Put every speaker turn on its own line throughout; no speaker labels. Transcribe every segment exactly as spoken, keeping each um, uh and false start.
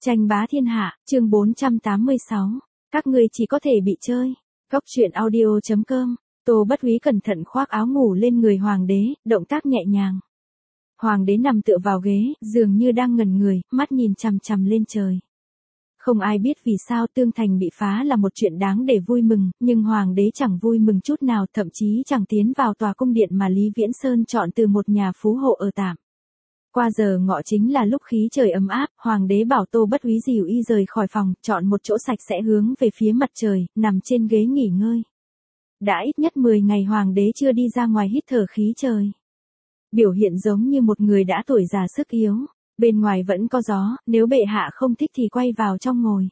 Tranh bá thiên hạ, chương bốn trăm tám mươi sáu. Các ngươi chỉ có thể bị chơi. Góc truyện audio chấm com. Tô Bất Úy cẩn thận khoác áo ngủ lên người hoàng đế, động tác nhẹ nhàng. Hoàng đế nằm tựa vào ghế, dường như đang ngẩn người, mắt nhìn chằm chằm lên trời. Không ai biết vì sao Tương Thành bị phá là một chuyện đáng để vui mừng, nhưng hoàng đế chẳng vui mừng chút nào, thậm chí chẳng tiến vào tòa cung điện mà Lý Viễn Sơn chọn từ một nhà phú hộ ở tạm. Qua giờ ngọ chính là lúc khí trời ấm áp, hoàng đế bảo Tô Bất Úy dìu y rời khỏi phòng, chọn một chỗ sạch sẽ hướng về phía mặt trời, nằm trên ghế nghỉ ngơi. Đã ít nhất mười ngày hoàng đế chưa đi ra ngoài hít thở khí trời. Biểu hiện giống như một người đã tuổi già sức yếu, bên ngoài vẫn có gió, nếu bệ hạ không thích thì quay vào trong ngồi.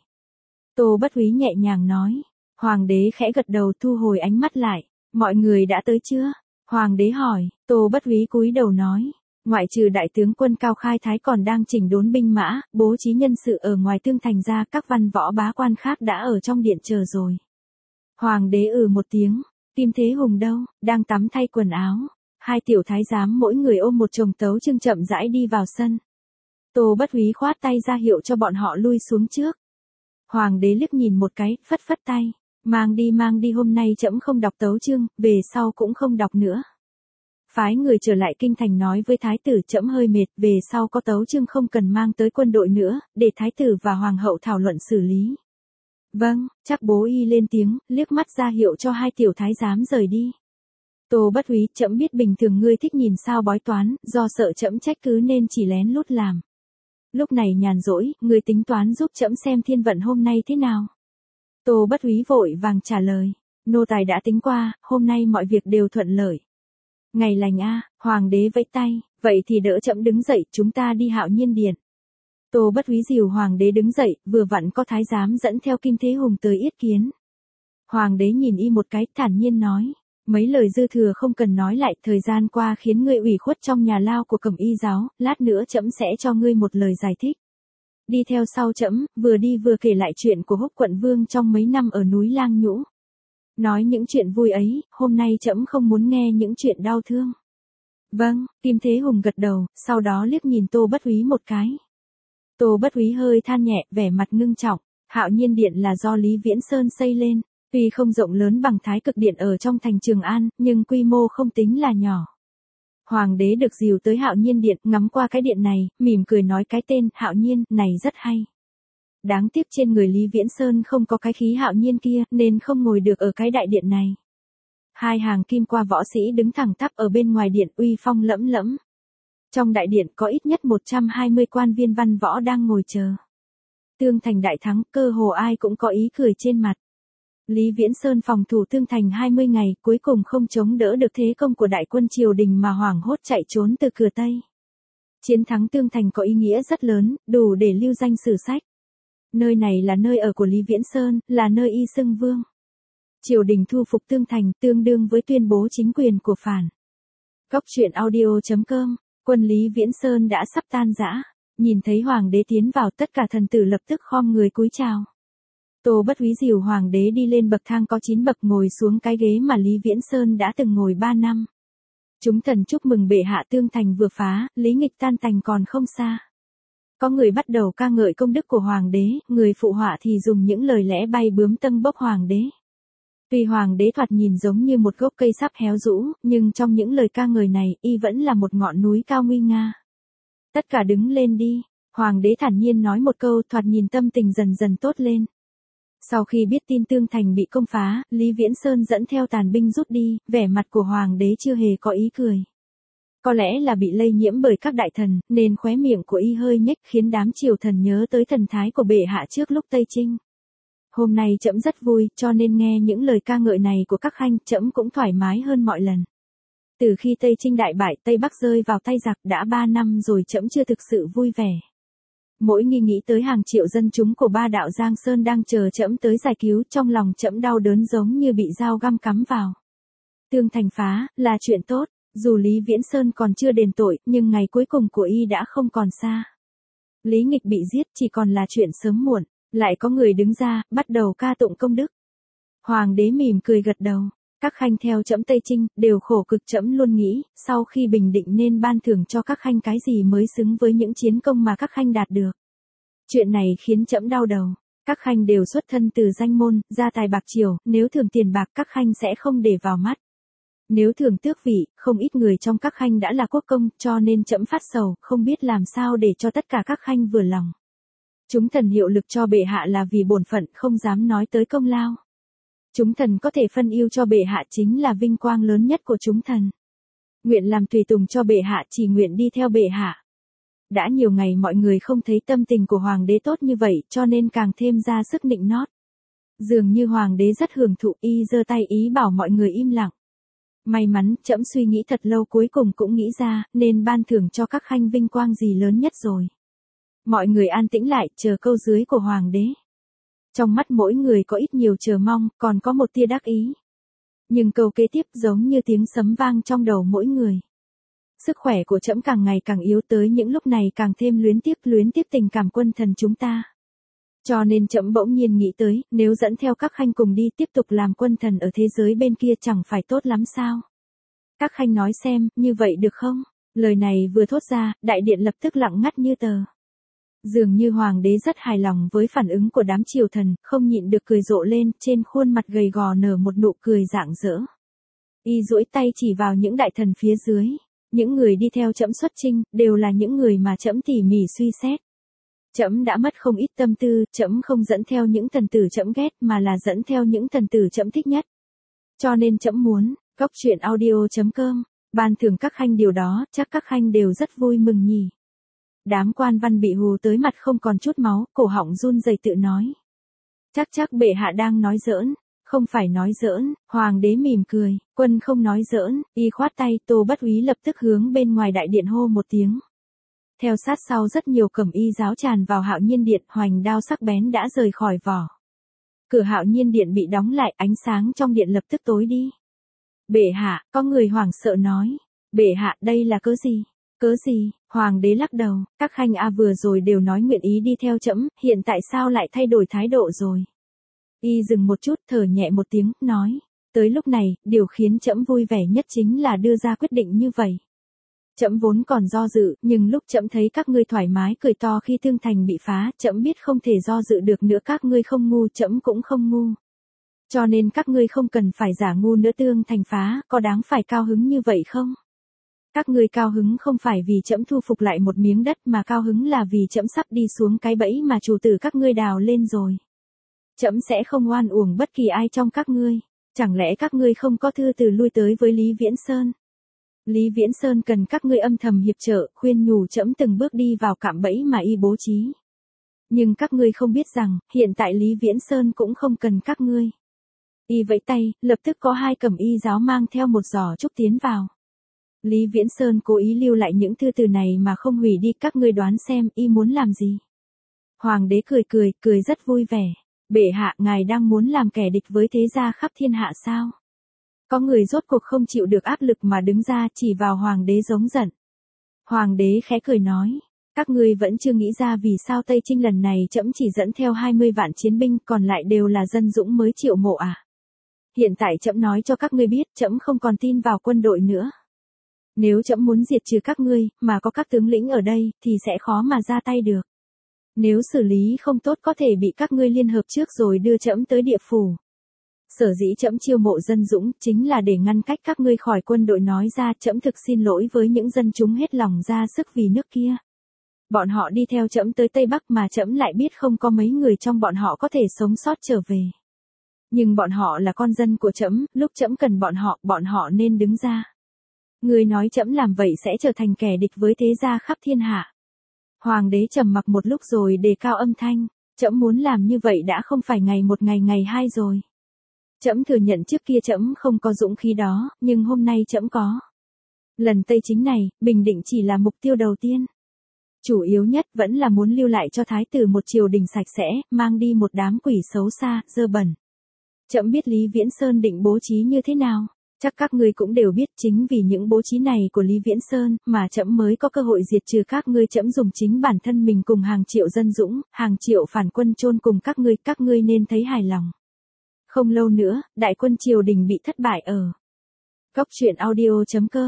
Tô Bất Úy nhẹ nhàng nói. Hoàng đế khẽ gật đầu, thu hồi ánh mắt lại. Mọi người đã tới chưa? Hoàng đế hỏi. Tô Bất Úy cúi đầu nói. Ngoại trừ đại tướng quân Cao Khai Thái còn đang chỉnh đốn binh mã, bố trí nhân sự ở ngoài Tương Thành ra, các văn võ bá quan khác đã ở trong điện chờ rồi. Hoàng đế ừ một tiếng. Kim Thế Hùng đâu? Đang tắm thay quần áo. Hai tiểu thái giám mỗi người ôm một chồng tấu chương chậm rãi đi vào sân. Tô Bất Úy khoát tay ra hiệu cho bọn họ lui xuống trước. Hoàng đế liếc nhìn một cái, phất phất tay. Mang đi mang đi, hôm nay trẫm không đọc tấu chương, về sau cũng không đọc nữa. Phái người trở lại kinh thành nói với thái tử, trẫm hơi mệt, về sau có tấu chương không cần mang tới quân đội nữa, để thái tử và hoàng hậu thảo luận xử lý. Vâng, chắc bố y lên tiếng, liếc mắt ra hiệu cho hai tiểu thái giám rời đi. Tô Bất Úy, trẫm biết bình thường ngươi thích nhìn sao bói toán, do sợ trẫm trách cứ nên chỉ lén lút làm. Lúc này nhàn rỗi, ngươi tính toán giúp trẫm xem thiên vận hôm nay thế nào. Tô Bất Úy vội vàng trả lời. Nô tài đã tính qua, hôm nay mọi việc đều thuận lợi. Ngày lành a, hoàng đế vẫy tay, vậy thì đỡ trẫm đứng dậy, chúng ta đi Hạo Nhiên điện. Tô Bất Úy dìu hoàng đế đứng dậy, vừa vặn có thái giám dẫn theo Kim Thế Hùng tới yết kiến. Hoàng đế nhìn y một cái, thản nhiên nói. Mấy lời dư thừa không cần nói lại, thời gian qua khiến ngươi ủy khuất trong nhà lao của Cẩm Y giáo, lát nữa trẫm sẽ cho ngươi một lời giải thích. Đi theo sau trẫm, vừa đi vừa kể lại chuyện của Húc quận vương trong mấy năm ở núi Lang Nhũ. Nói những chuyện vui ấy, hôm nay trẫm không muốn nghe những chuyện đau thương. Vâng, Kim Thế Hùng gật đầu, sau đó liếc nhìn Tô Bất Úy một cái. Tô Bất Úy hơi than nhẹ, vẻ mặt ngưng trọng. Hạo Nhiên điện là do Lý Viễn Sơn xây lên. Tuy không rộng lớn bằng Thái Cực điện ở trong thành Trường An, nhưng quy mô không tính là nhỏ. Hoàng đế được dìu tới Hạo Nhiên điện, ngắm qua cái điện này, mỉm cười nói cái tên Hạo Nhiên này rất hay. Đáng tiếc trên người Lý Viễn Sơn không có cái khí hạo nhiên kia, nên không ngồi được ở cái đại điện này. Hai hàng kim qua võ sĩ đứng thẳng tắp ở bên ngoài điện, uy phong lẫm lẫm. Trong đại điện có ít nhất một trăm hai mươi quan viên văn võ đang ngồi chờ. Tương Thành đại thắng, cơ hồ ai cũng có ý cười trên mặt. Lý Viễn Sơn phòng thủ Tương Thành hai mươi ngày, cuối cùng không chống đỡ được thế công của đại quân triều đình mà hoảng hốt chạy trốn từ cửa Tây. Chiến thắng Tương Thành có ý nghĩa rất lớn, đủ để lưu danh sử sách. Nơi này là nơi ở của Lý Viễn Sơn, là nơi y xưng vương. Triều đình thu phục Tương Thành, tương đương với tuyên bố chính quyền của Phản. Góc truyện audio chấm com, quân Lý Viễn Sơn đã sắp tan rã. Nhìn thấy hoàng đế tiến vào, tất cả thần tử lập tức khom người cúi chào. Tô Bất Úy dìu hoàng đế đi lên bậc thang có chín bậc, ngồi xuống cái ghế mà Lý Viễn Sơn đã từng ngồi ba năm. Chúng thần chúc mừng bệ hạ, Tương Thành vừa phá, lý nghịch tan tành còn không xa. Có người bắt đầu ca ngợi công đức của hoàng đế, người phụ họa thì dùng những lời lẽ bay bướm tâng bốc hoàng đế. Tuy hoàng đế thoạt nhìn giống như một gốc cây sắp héo rũ, nhưng trong những lời ca ngợi này, y vẫn là một ngọn núi cao nguy nga. Tất cả đứng lên đi, hoàng đế thản nhiên nói một câu, thoạt nhìn tâm tình dần dần tốt lên. Sau khi biết tin Tương Thành bị công phá, Lý Viễn Sơn dẫn theo tàn binh rút đi, vẻ mặt của hoàng đế chưa hề có ý cười. Có lẽ là bị lây nhiễm bởi các đại thần, nên khóe miệng của y hơi nhếch, khiến đám triều thần nhớ tới thần thái của bệ hạ trước lúc Tây Chinh. Hôm nay trẫm rất vui, cho nên nghe những lời ca ngợi này của các khanh, trẫm cũng thoải mái hơn mọi lần. Từ khi Tây Chinh đại bại, Tây Bắc rơi vào tay giặc đã ba năm rồi, trẫm chưa thực sự vui vẻ. Mỗi khi nghĩ tới hàng triệu dân chúng của ba đạo Giang Sơn đang chờ trẫm tới giải cứu, trong lòng trẫm đau đớn giống như bị dao găm cắm vào. Tương Thành phá, là chuyện tốt, dù Lý Viễn Sơn còn chưa đền tội, nhưng ngày cuối cùng của y đã không còn xa. Lý nghịch bị giết chỉ còn là chuyện sớm muộn, lại có người đứng ra, bắt đầu ca tụng công đức. Hoàng đế mỉm cười gật đầu. Các khanh theo trẫm Tây Chinh, đều khổ cực, trẫm luôn nghĩ, sau khi bình định nên ban thưởng cho các khanh cái gì mới xứng với những chiến công mà các khanh đạt được. Chuyện này khiến trẫm đau đầu. Các khanh đều xuất thân từ danh môn, gia tài bạc triều, nếu thường tiền bạc các khanh sẽ không để vào mắt. Nếu thường tước vị, không ít người trong các khanh đã là quốc công, cho nên trẫm phát sầu, không biết làm sao để cho tất cả các khanh vừa lòng. Chúng thần hiệu lực cho bệ hạ là vì bổn phận, không dám nói tới công lao. Chúng thần có thể phân ưu cho bệ hạ chính là vinh quang lớn nhất của chúng thần. Nguyện làm tùy tùng cho bệ hạ, chỉ nguyện đi theo bệ hạ. Đã nhiều ngày mọi người không thấy tâm tình của hoàng đế tốt như vậy, cho nên càng thêm ra sức nịnh nót. Dường như hoàng đế rất hưởng thụ, y giơ tay ý bảo mọi người im lặng. May mắn, trẫm suy nghĩ thật lâu cuối cùng cũng nghĩ ra, nên ban thưởng cho các khanh vinh quang gì lớn nhất rồi. Mọi người an tĩnh lại, chờ câu dưới của hoàng đế. Trong mắt mỗi người có ít nhiều chờ mong, còn có một tia đắc ý. Nhưng câu kế tiếp giống như tiếng sấm vang trong đầu mỗi người. Sức khỏe của trẫm càng ngày càng yếu, tới những lúc này càng thêm luyến tiếc luyến tiếc tình cảm quân thần chúng ta. Cho nên trẫm bỗng nhiên nghĩ tới, nếu dẫn theo các khanh cùng đi tiếp tục làm quân thần ở thế giới bên kia chẳng phải tốt lắm sao? Các khanh nói xem, như vậy được không? Lời này vừa thốt ra, đại điện lập tức lặng ngắt như tờ. Dường như hoàng đế rất hài lòng với phản ứng của đám triều thần, không nhịn được cười rộ lên, trên khuôn mặt gầy gò nở một nụ cười rạng rỡ. Y duỗi tay chỉ vào những đại thần phía dưới. Những người đi theo trẫm xuất chinh, đều là những người mà trẫm tỉ mỉ suy xét. Trẫm đã mất không ít tâm tư, trẫm không dẫn theo những thần tử trẫm ghét mà là dẫn theo những thần tử trẫm thích nhất. Cho nên trẫm muốn, góc truyện audio chấm com, ban thưởng các khanh điều đó, chắc các khanh đều rất vui mừng nhỉ. Đám quan văn bị hù tới mặt không còn chút máu, cổ họng run rẩy tự nói. Chắc chắc bệ hạ đang nói giỡn. Không phải nói giỡn, hoàng đế mỉm cười, quân không nói giỡn, y khoát tay, Tô Bất Úy lập tức hướng bên ngoài đại điện hô một tiếng. Theo sát sau rất nhiều cẩm y giáo tràn vào Hạo Nhiên điện, hoành đao sắc bén đã rời khỏi vỏ. Cửa Hạo Nhiên điện bị đóng lại, ánh sáng trong điện lập tức tối đi. Bệ hạ, có người hoảng sợ nói. Bệ hạ, đây là cớ gì? Cớ gì? Hoàng đế lắc đầu, các khanh a vừa rồi đều nói nguyện ý đi theo trẫm, hiện tại sao lại thay đổi thái độ rồi? Y dừng một chút, thở nhẹ một tiếng, nói. Tới lúc này, điều khiến trẫm vui vẻ nhất chính là đưa ra quyết định như vậy. Trẫm vốn còn do dự, nhưng lúc trẫm thấy các ngươi thoải mái cười to khi Thương Thành bị phá, trẫm biết không thể do dự được nữa, các ngươi không ngu, trẫm cũng không ngu. Cho nên các ngươi không cần phải giả ngu nữa, Thương Thành phá, có đáng phải cao hứng như vậy không? Các ngươi cao hứng không phải vì trẫm thu phục lại một miếng đất mà cao hứng là vì trẫm sắp đi xuống cái bẫy mà chủ tử các ngươi đào lên rồi. Trẫm sẽ không oan uổng bất kỳ ai trong các ngươi. Chẳng lẽ các ngươi không có thư từ lui tới với Lý Viễn Sơn? Lý Viễn Sơn cần các ngươi âm thầm hiệp trợ, khuyên nhủ trẫm từng bước đi vào cạm bẫy mà y bố trí. Nhưng các ngươi không biết rằng, hiện tại Lý Viễn Sơn cũng không cần các ngươi. Y vẫy tay, lập tức có hai cẩm y giáo mang theo một giỏ trúc tiến vào. Lý Viễn Sơn cố ý lưu lại những thư từ này mà không hủy đi, các ngươi đoán xem y muốn làm gì? Hoàng đế cười cười, cười rất vui vẻ. Bệ hạ, ngài đang muốn làm kẻ địch với thế gia khắp thiên hạ sao? Có người rốt cuộc không chịu được áp lực mà đứng ra chỉ vào hoàng đế giống giận. Hoàng đế khẽ cười nói, các ngươi vẫn chưa nghĩ ra vì sao Tây Chinh lần này trẫm chỉ dẫn theo hai mươi vạn chiến binh, còn lại đều là dân dũng mới triệu mộ à? Hiện tại trẫm nói cho các ngươi biết, trẫm không còn tin vào quân đội nữa. Nếu trẫm muốn diệt trừ các ngươi, mà có các tướng lĩnh ở đây, thì sẽ khó mà ra tay được. Nếu xử lý không tốt có thể bị các ngươi liên hợp trước rồi đưa trẫm tới địa phủ. Sở dĩ trẫm chiêu mộ dân dũng, chính là để ngăn cách các ngươi khỏi quân đội, nói ra trẫm thực xin lỗi với những dân chúng hết lòng ra sức vì nước kia. Bọn họ đi theo trẫm tới Tây Bắc mà trẫm lại biết không có mấy người trong bọn họ có thể sống sót trở về. Nhưng bọn họ là con dân của trẫm, lúc trẫm cần bọn họ, bọn họ nên đứng ra. Ngươi nói trẫm làm vậy sẽ trở thành kẻ địch với thế gia khắp thiên hạ. Hoàng đế trầm mặc một lúc rồi đề cao âm thanh, trẫm muốn làm như vậy đã không phải ngày một ngày ngày hai rồi. Trẫm thừa nhận trước kia trẫm không có dũng khí đó, nhưng hôm nay trẫm có. Lần Tây Chính này, Bình Định chỉ là mục tiêu đầu tiên. Chủ yếu nhất vẫn là muốn lưu lại cho thái tử một triều đình sạch sẽ, mang đi một đám quỷ xấu xa, dơ bẩn. Trẫm biết Lý Viễn Sơn định bố trí như thế nào. Chắc các ngươi cũng đều biết, chính vì những bố trí này của Lý Viễn Sơn mà trẫm mới có cơ hội diệt trừ các ngươi. Trẫm dùng chính bản thân mình cùng hàng triệu dân dũng, hàng triệu phản quân chôn cùng các ngươi, các ngươi nên thấy hài lòng. Không lâu nữa, đại quân triều đình bị thất bại ở góc truyện audio chấm com.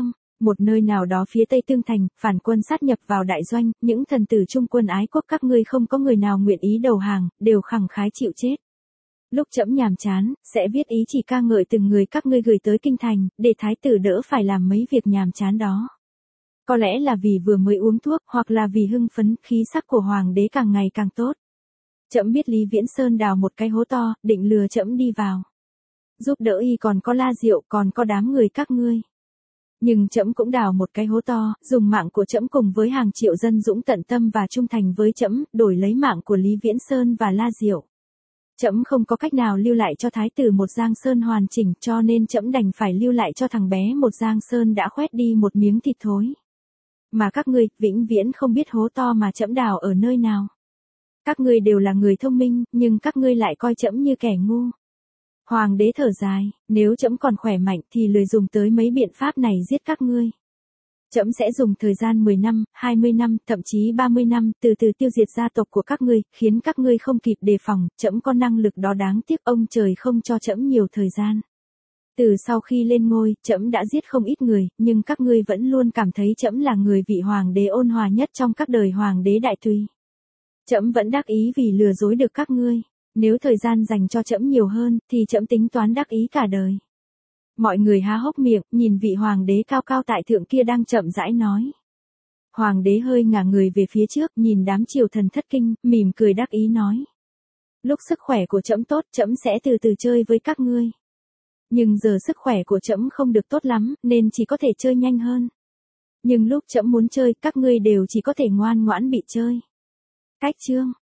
Một nơi nào đó phía tây Tương Thành, phản quân sát nhập vào đại doanh, những thần tử trung quân ái quốc các ngươi không có người nào nguyện ý đầu hàng, đều khẳng khái chịu chết. Lúc trẫm nhàm chán, sẽ viết ý chỉ ca ngợi từng người các ngươi gửi tới kinh thành, để thái tử đỡ phải làm mấy việc nhàm chán đó. Có lẽ là vì vừa mới uống thuốc, hoặc là vì hưng phấn, khí sắc của hoàng đế càng ngày càng tốt. Trẫm biết Lý Viễn Sơn đào một cái hố to, định lừa trẫm đi vào. Giúp đỡ y còn có La Diệu, còn có đám người các ngươi. Nhưng trẫm cũng đào một cái hố to, dùng mạng của trẫm cùng với hàng triệu dân dũng tận tâm và trung thành với trẫm, đổi lấy mạng của Lý Viễn Sơn và La Diệu. Trẫm không có cách nào lưu lại cho thái tử một Giang Sơn hoàn chỉnh, cho nên trẫm đành phải lưu lại cho thằng bé một Giang Sơn đã khoét đi một miếng thịt thối. Mà các ngươi, vĩnh viễn không biết hố to mà trẫm đào ở nơi nào. Các ngươi đều là người thông minh, nhưng các ngươi lại coi trẫm như kẻ ngu. Hoàng đế thở dài, nếu trẫm còn khỏe mạnh thì lười dùng tới mấy biện pháp này giết các ngươi. Trẫm sẽ dùng thời gian mười năm, hai mươi năm, thậm chí ba mươi năm, từ từ tiêu diệt gia tộc của các ngươi, khiến các ngươi không kịp đề phòng, trẫm có năng lực đó, đáng tiếc ông trời không cho trẫm nhiều thời gian. Từ sau khi lên ngôi, trẫm đã giết không ít người, nhưng các ngươi vẫn luôn cảm thấy trẫm là người vị hoàng đế ôn hòa nhất trong các đời hoàng đế đại tùy. Trẫm vẫn đắc ý vì lừa dối được các ngươi. Nếu thời gian dành cho trẫm nhiều hơn, thì trẫm tính toán đắc ý cả đời. Mọi người há hốc miệng, nhìn vị hoàng đế cao cao tại thượng kia đang chậm rãi nói. Hoàng đế hơi ngả người về phía trước, nhìn đám triều thần thất kinh, mỉm cười đắc ý nói. Lúc sức khỏe của trẫm tốt, trẫm sẽ từ từ chơi với các ngươi. Nhưng giờ sức khỏe của trẫm không được tốt lắm, nên chỉ có thể chơi nhanh hơn. Nhưng lúc trẫm muốn chơi, các ngươi đều chỉ có thể ngoan ngoãn bị chơi. Cách chương